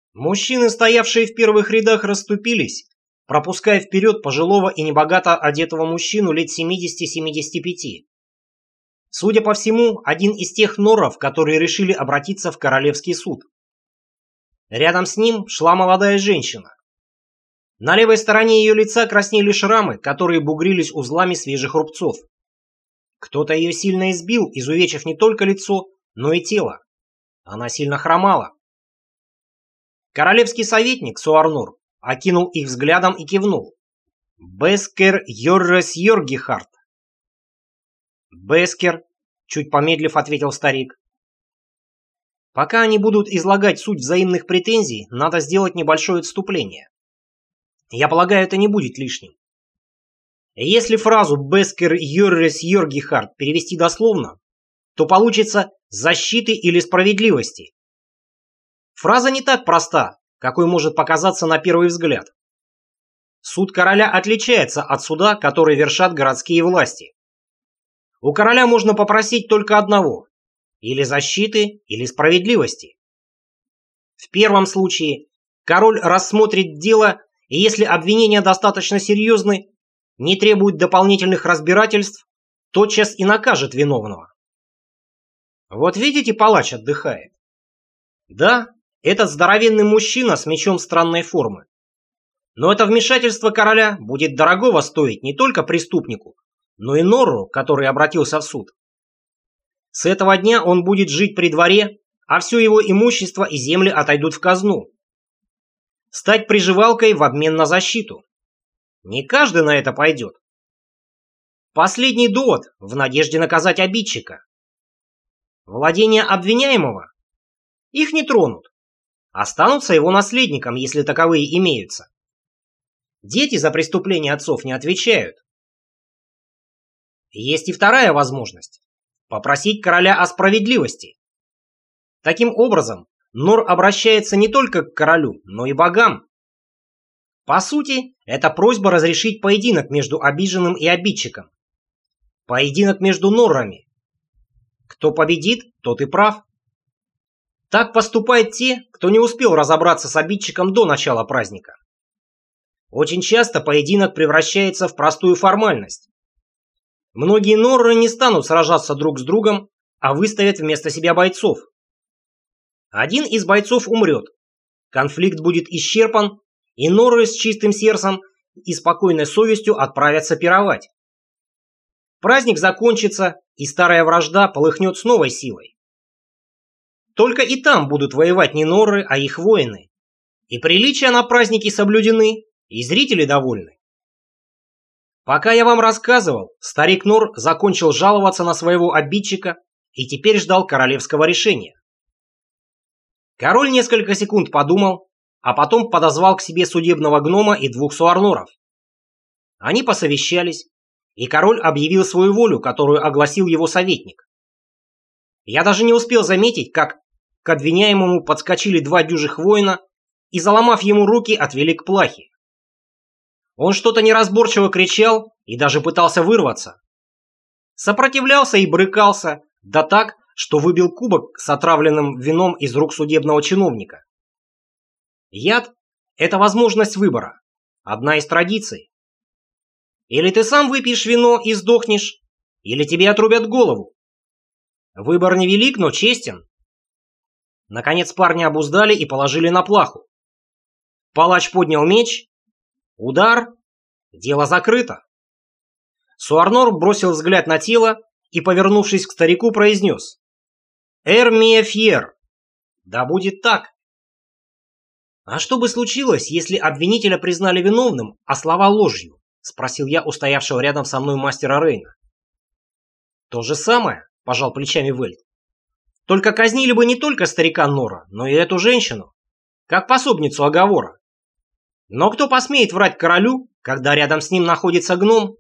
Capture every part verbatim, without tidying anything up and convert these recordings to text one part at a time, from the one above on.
Мужчины, стоявшие в первых рядах, расступились, пропуская вперед пожилого и небогато одетого мужчину лет семидесяти-семидесяти пяти. Судя по всему, один из тех норров, которые решили обратиться в королевский суд. Рядом с ним шла молодая женщина. На левой стороне ее лица краснели шрамы, которые бугрились узлами свежих рубцов. Кто-то ее сильно избил, изувечив не только лицо, но и тело. Она сильно хромала. Королевский советник Суарнур окинул их взглядом и кивнул. «Бескер Йоррес Йоргихард». «Бескер», — чуть помедлив ответил старик. «Пока они будут излагать суть взаимных претензий, надо сделать небольшое отступление. Я полагаю, это не будет лишним. Если фразу «Бескер Йоррес Йоргихард» перевести дословно, то получится «защиты» или «справедливости». Фраза не так проста, какой может показаться на первый взгляд. Суд короля отличается от суда, который вершат городские власти. У короля можно попросить только одного – или защиты, или справедливости. В первом случае король рассмотрит дело, и если обвинения достаточно серьезны, не требуют дополнительных разбирательств, тотчас и накажет виновного. Вот видите, палач отдыхает. Да, этот здоровенный мужчина с мечом странной формы. Но это вмешательство короля будет дорогого стоить не только преступнику, но и норру, который обратился в суд. С этого дня он будет жить при дворе, а все его имущество и земли отойдут в казну. Стать приживалкой в обмен на защиту. Не каждый на это пойдет. Последний довод в надежде наказать обидчика. Владения обвиняемого? Их не тронут. Останутся его наследником, если таковые имеются. Дети за преступления отцов не отвечают. Есть и вторая возможность. Попросить короля о справедливости. Таким образом, нор обращается не только к королю, но и богам. По сути, это просьба разрешить поединок между обиженным и обидчиком. Поединок между норрами. Кто победит, тот и прав. Так поступают те, кто не успел разобраться с обидчиком до начала праздника. Очень часто поединок превращается в простую формальность. Многие норры не станут сражаться друг с другом, а выставят вместо себя бойцов. Один из бойцов умрет, конфликт будет исчерпан, и норры с чистым сердцем и спокойной совестью отправятся пировать. Праздник закончится, и старая вражда полыхнет с новой силой. Только и там будут воевать не норры, а их воины. И приличия на празднике соблюдены, и зрители довольны. Пока я вам рассказывал, старик Нор закончил жаловаться на своего обидчика и теперь ждал королевского решения. Король несколько секунд подумал, а потом подозвал к себе судебного гнома и двух суарноров. Они посовещались, и король объявил свою волю, которую огласил его советник. Я даже не успел заметить, как к обвиняемому подскочили два дюжих воина и, заломав ему руки, отвели к плахе. Он что-то неразборчиво кричал и даже пытался вырваться. Сопротивлялся и брыкался, да так, что выбил кубок с отравленным вином из рук судебного чиновника. Яд – это возможность выбора, одна из традиций. Или ты сам выпьешь вино и сдохнешь, или тебе отрубят голову. Выбор невелик, но честен. Наконец парня обуздали и положили на плаху. Палач поднял меч. Удар. Дело закрыто. Суарнор бросил взгляд на тело и, повернувшись к старику, произнес: «Эр мие фьер». Да будет так. А что бы случилось, если обвинителя признали виновным, а слова ложью? Спросил я у стоявшего рядом со мной мастера Рейна. То же самое, пожал плечами Вельт. Только казнили бы не только старика Нора, но и эту женщину, как пособницу оговора. Но кто посмеет врать королю, когда рядом с ним находится гном?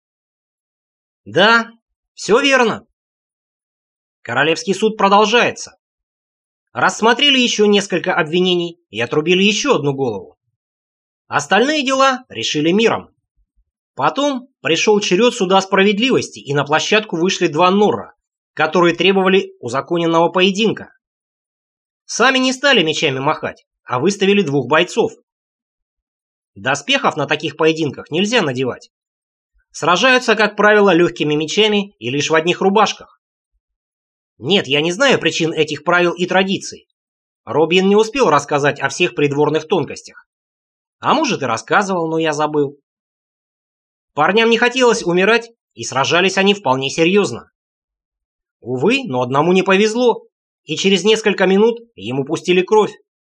Да, все верно. Королевский суд продолжается. Рассмотрели еще несколько обвинений и отрубили еще одну голову. Остальные дела решили миром. Потом пришел черед суда справедливости, и на площадку вышли два норра, которые требовали узаконенного поединка. Сами не стали мечами махать, а выставили двух бойцов. Доспехов на таких поединках нельзя надевать. Сражаются, как правило, легкими мечами и лишь в одних рубашках. Нет, я не знаю причин этих правил и традиций. Робин не успел рассказать о всех придворных тонкостях. А может, и рассказывал, но я забыл. Парням не хотелось умирать, и сражались они вполне серьезно. Увы, но одному не повезло, и через несколько минут ему пустили кровь.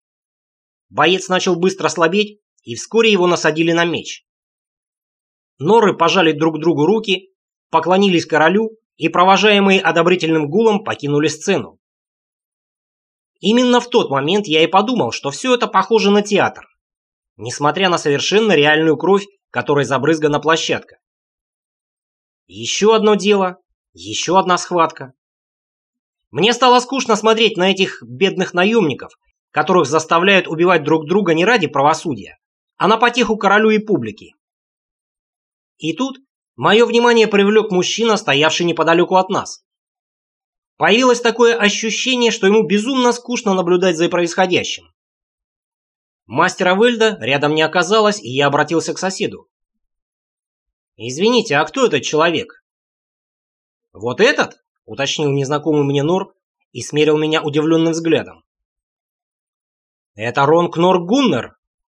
Боец начал быстро слабеть, и вскоре его насадили на меч. Норы пожали друг другу руки, поклонились королю и, провожаемые одобрительным гулом, покинули сцену. Именно в тот момент я и подумал, что все это похоже на театр, несмотря на совершенно реальную кровь, которой забрызгана площадка. Еще одно дело, еще одна схватка. Мне стало скучно смотреть на этих бедных наемников, которых заставляют убивать друг друга не ради правосудия, а на потеху королю и публике. И тут мое внимание привлек мужчина, стоявший неподалеку от нас. Появилось такое ощущение, что ему безумно скучно наблюдать за происходящим. Мастера Вельда рядом не оказалось, и я обратился к соседу. «Извините, а кто этот человек?» «Вот этот?» — уточнил незнакомый мне Нор и смерил меня удивленным взглядом. «Это Ронг Нор Гуннер».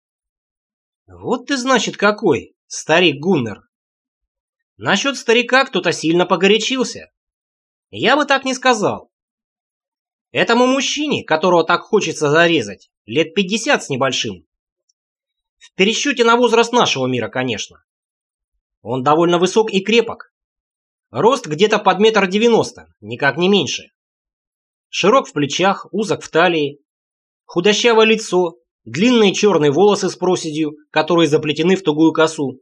«Вот ты, значит, какой, старик Гуннер. Насчет старика кто-то сильно погорячился. Я бы так не сказал. Этому мужчине, которого так хочется зарезать, лет пятьдесят с небольшим. В пересчете на возраст нашего мира, конечно. Он довольно высок и крепок. Рост где-то под метр девяносто, никак не меньше. Широк в плечах, узок в талии. Худощавое лицо, длинные черные волосы с проседью, которые заплетены в тугую косу.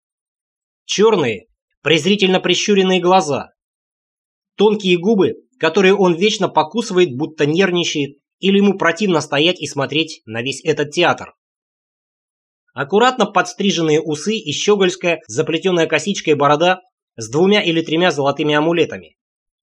Черные, презрительно прищуренные глаза. Тонкие губы, которые он вечно покусывает, будто нервничает, или ему противно стоять и смотреть на весь этот театр. Аккуратно подстриженные усы и щегольская, заплетенная косичкой борода с двумя или тремя золотыми амулетами.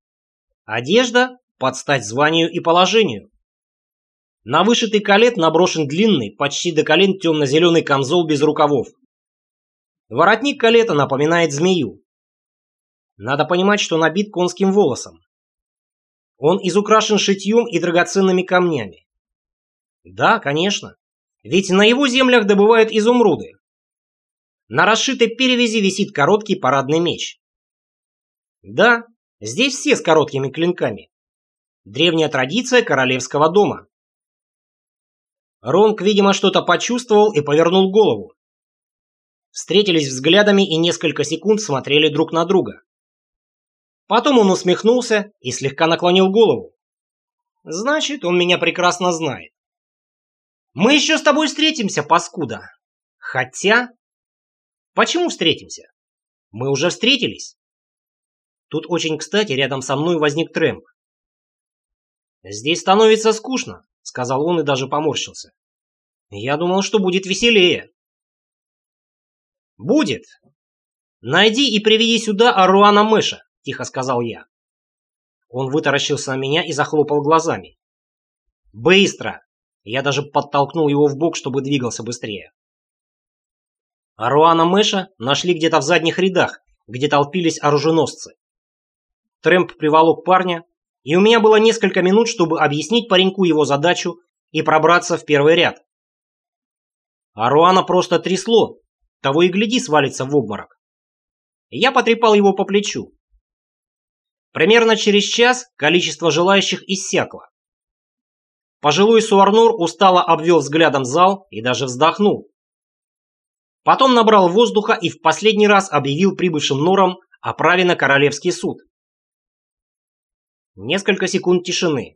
Одежда под стать званию и положению. На вышитый колет наброшен длинный, почти до колен темно-зеленый камзол без рукавов. Воротник колета напоминает змею. Надо понимать, что набит конским волосом. Он изукрашен шитьем и драгоценными камнями. Да, конечно, ведь на его землях добывают изумруды. На расшитой перевязи висит короткий парадный меч. Да, здесь все с короткими клинками. Древняя традиция королевского дома. Ронг, видимо, что-то почувствовал и повернул голову. Встретились взглядами и несколько секунд смотрели друг на друга. Потом он усмехнулся и слегка наклонил голову. Значит, он меня прекрасно знает. Мы еще с тобой встретимся, паскуда. Хотя... Почему встретимся? Мы уже встретились. Тут очень кстати рядом со мной возник Трэмп. Здесь становится скучно, сказал он и даже поморщился. Я думал, что будет веселее. Будет. Найди и приведи сюда Аруана Мэша, тихо сказал я. Он вытаращился на меня и захлопал глазами. Быстро! Я даже подтолкнул его в бок, чтобы двигался быстрее. Аруана Мэша нашли где-то в задних рядах, где толпились оруженосцы. Трэмп приволок парня, и у меня было несколько минут, чтобы объяснить пареньку его задачу и пробраться в первый ряд. Аруана просто трясло, того и гляди свалится в обморок. Я потрепал его по плечу. Примерно через час количество желающих иссякло. Пожилой Суарнур устало обвел взглядом зал и даже вздохнул. Потом набрал воздуха и в последний раз объявил прибывшим норам о праве на королевский суд. Несколько секунд тишины.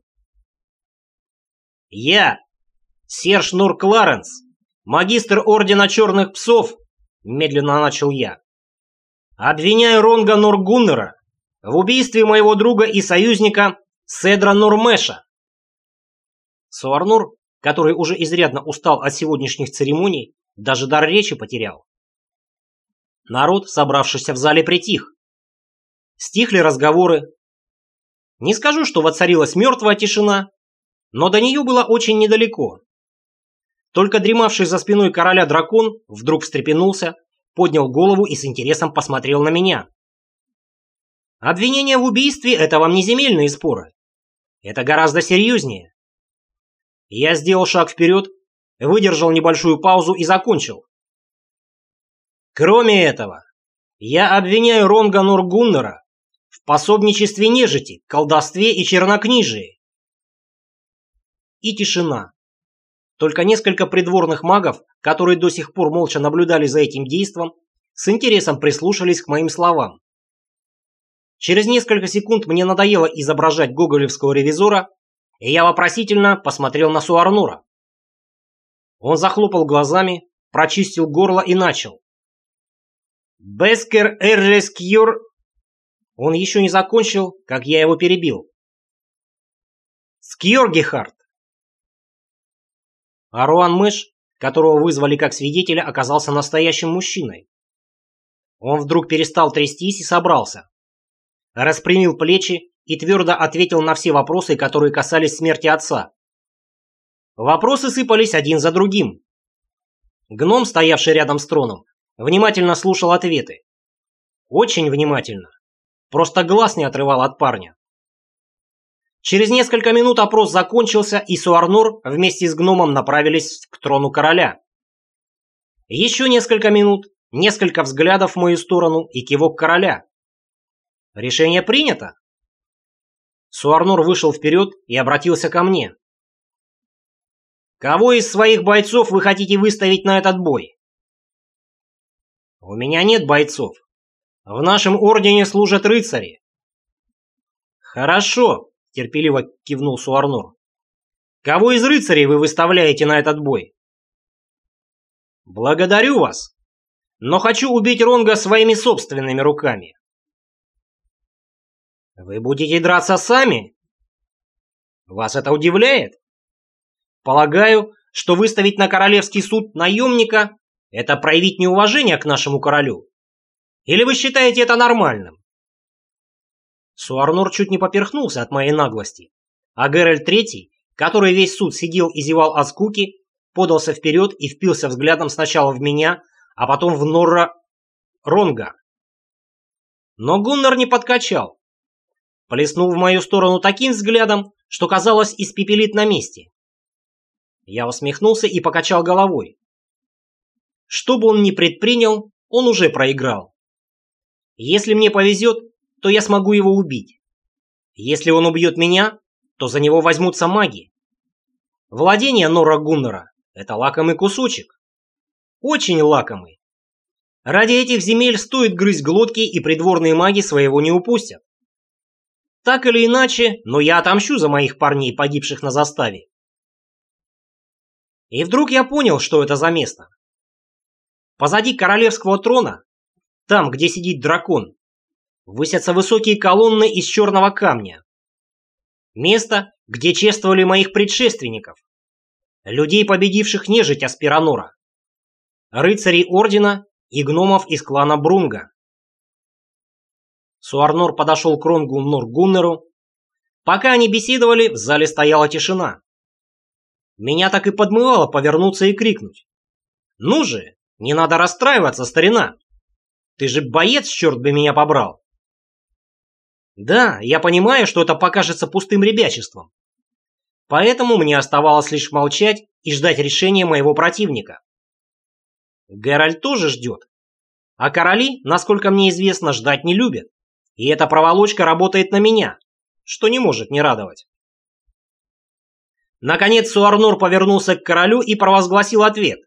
«Я, Серж Нор Кларенс, магистр Ордена Черных Псов», медленно начал я, «обвиняю Ронга Нор Гуннера в убийстве моего друга и союзника Седра Нор Мэша». Суарнур, который уже изрядно устал от сегодняшних церемоний, даже дар речи потерял. Народ, собравшийся в зале, притих. Стихли разговоры. Не скажу, что воцарилась мертвая тишина, но до нее было очень недалеко. Только дремавший за спиной короля дракон вдруг встрепенулся, поднял голову и с интересом посмотрел на меня. Обвинение в убийстве – это вам не земельные споры. Это гораздо серьезнее. Я сделал шаг вперед, выдержал небольшую паузу и закончил. Кроме этого, я обвиняю Ронга Норгуннера в пособничестве нежити, колдовстве и чернокнижии. И тишина. Только несколько придворных магов, которые до сих пор молча наблюдали за этим действом, с интересом прислушались к моим словам. Через несколько секунд мне надоело изображать гоголевского ревизора, и я вопросительно посмотрел на Суарнура. Он захлопал глазами, прочистил горло и начал. «Бескер эррескьюр...» Он еще не закончил, как я его перебил. «Скьоргихард!» Аруан Мэш, которого вызвали как свидетеля, оказался настоящим мужчиной. Он вдруг перестал трястись и собрался. Распрямил плечи и твердо ответил на все вопросы, которые касались смерти отца. Вопросы сыпались один за другим. Гном, стоявший рядом с троном, внимательно слушал ответы. Очень внимательно. Просто глаз не отрывал от парня. Через несколько минут опрос закончился, и Суарнур вместе с гномом направились к трону короля. Еще несколько минут, несколько взглядов в мою сторону и кивок короля. Решение принято. Суарнур вышел вперед и обратился ко мне. Кого из своих бойцов вы хотите выставить на этот бой? У меня нет бойцов. В нашем ордене служат рыцари. Хорошо, терпеливо кивнул Суарнур. Кого из рыцарей вы выставляете на этот бой? Благодарю вас, но хочу убить Ронга своими собственными руками. Вы будете драться сами? Вас это удивляет? Полагаю, что выставить на королевский суд наемника – это проявить неуважение к нашему королю. Или вы считаете это нормальным? Суарнур чуть не поперхнулся от моей наглости, а Геральт Третий, который весь суд сидел и зевал от скуки, подался вперед и впился взглядом сначала в меня, а потом в Норра Ронга. Но Гуннар не подкачал. Плеснул в мою сторону таким взглядом, что, казалось, испепелит на месте. Я усмехнулся и покачал головой. Что бы он ни предпринял, он уже проиграл. Если мне повезет, то я смогу его убить. Если он убьет меня, то за него возьмутся маги. Владение Норра Гуннера – это лакомый кусочек. Очень лакомый. Ради этих земель стоит грызть глотки, и придворные маги своего не упустят. Так или иначе, но я отомщу за моих парней, погибших на заставе. И вдруг я понял, что это за место. Позади королевского трона, там, где сидит дракон, высятся высокие колонны из черного камня. Место, где чествовали моих предшественников, людей, победивших нежить Аспиранора, рыцарей ордена и гномов из клана Брунга. Суарнур подошел к Ронгу Норгуннеру. Пока они беседовали, в зале стояла тишина. Меня так и подмывало повернуться и крикнуть. «Ну же, не надо расстраиваться, старина! Ты же боец, черт бы меня побрал!» Да, я понимаю, что это покажется пустым ребячеством. Поэтому мне оставалось лишь молчать и ждать решения моего противника. Геральт тоже ждет. А короли, насколько мне известно, ждать не любят. И эта проволочка работает на меня, что не может не радовать. Наконец Суарнур повернулся к королю и провозгласил ответ.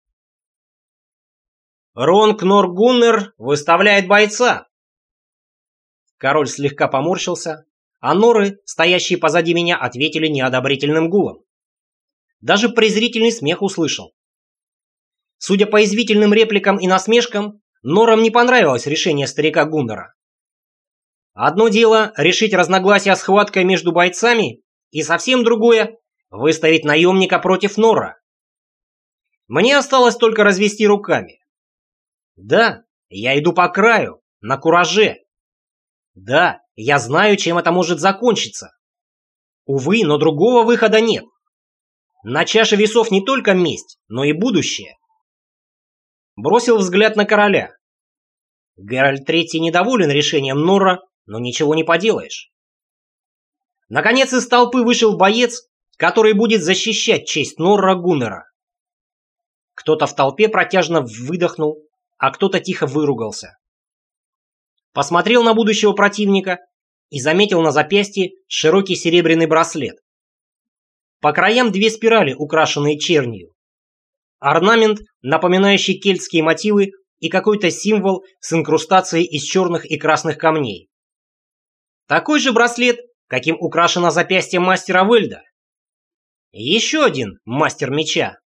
«Ронг Норгуннер выставляет бойца!» Король слегка поморщился, а норы, стоящие позади меня, ответили неодобрительным гулом. Даже презрительный смех услышал. Судя по извительным репликам и насмешкам, норам не понравилось решение старика Гуннера. Одно дело решить разногласия схваткой между бойцами, и совсем другое – выставить наемника против нора. Мне осталось только развести руками. Да, я иду по краю, на кураже. Да, я знаю, чем это может закончиться. Увы, но другого выхода нет. На чаше весов не только месть, но и будущее. Бросил взгляд на короля. Геральт третий недоволен решением Норра, но ничего не поделаешь. Наконец из толпы вышел боец, который будет защищать честь Норра Гуннера. Кто-то в толпе протяжно выдохнул, а кто-то тихо выругался. Посмотрел на будущего противника и заметил на запястье широкий серебряный браслет. По краям две спирали, украшенные чернью. Орнамент, напоминающий кельтские мотивы, и какой-то символ с инкрустацией из черных и красных камней. Такой же браслет, каким украшено запястье мастера Вельда. Еще один мастер меча.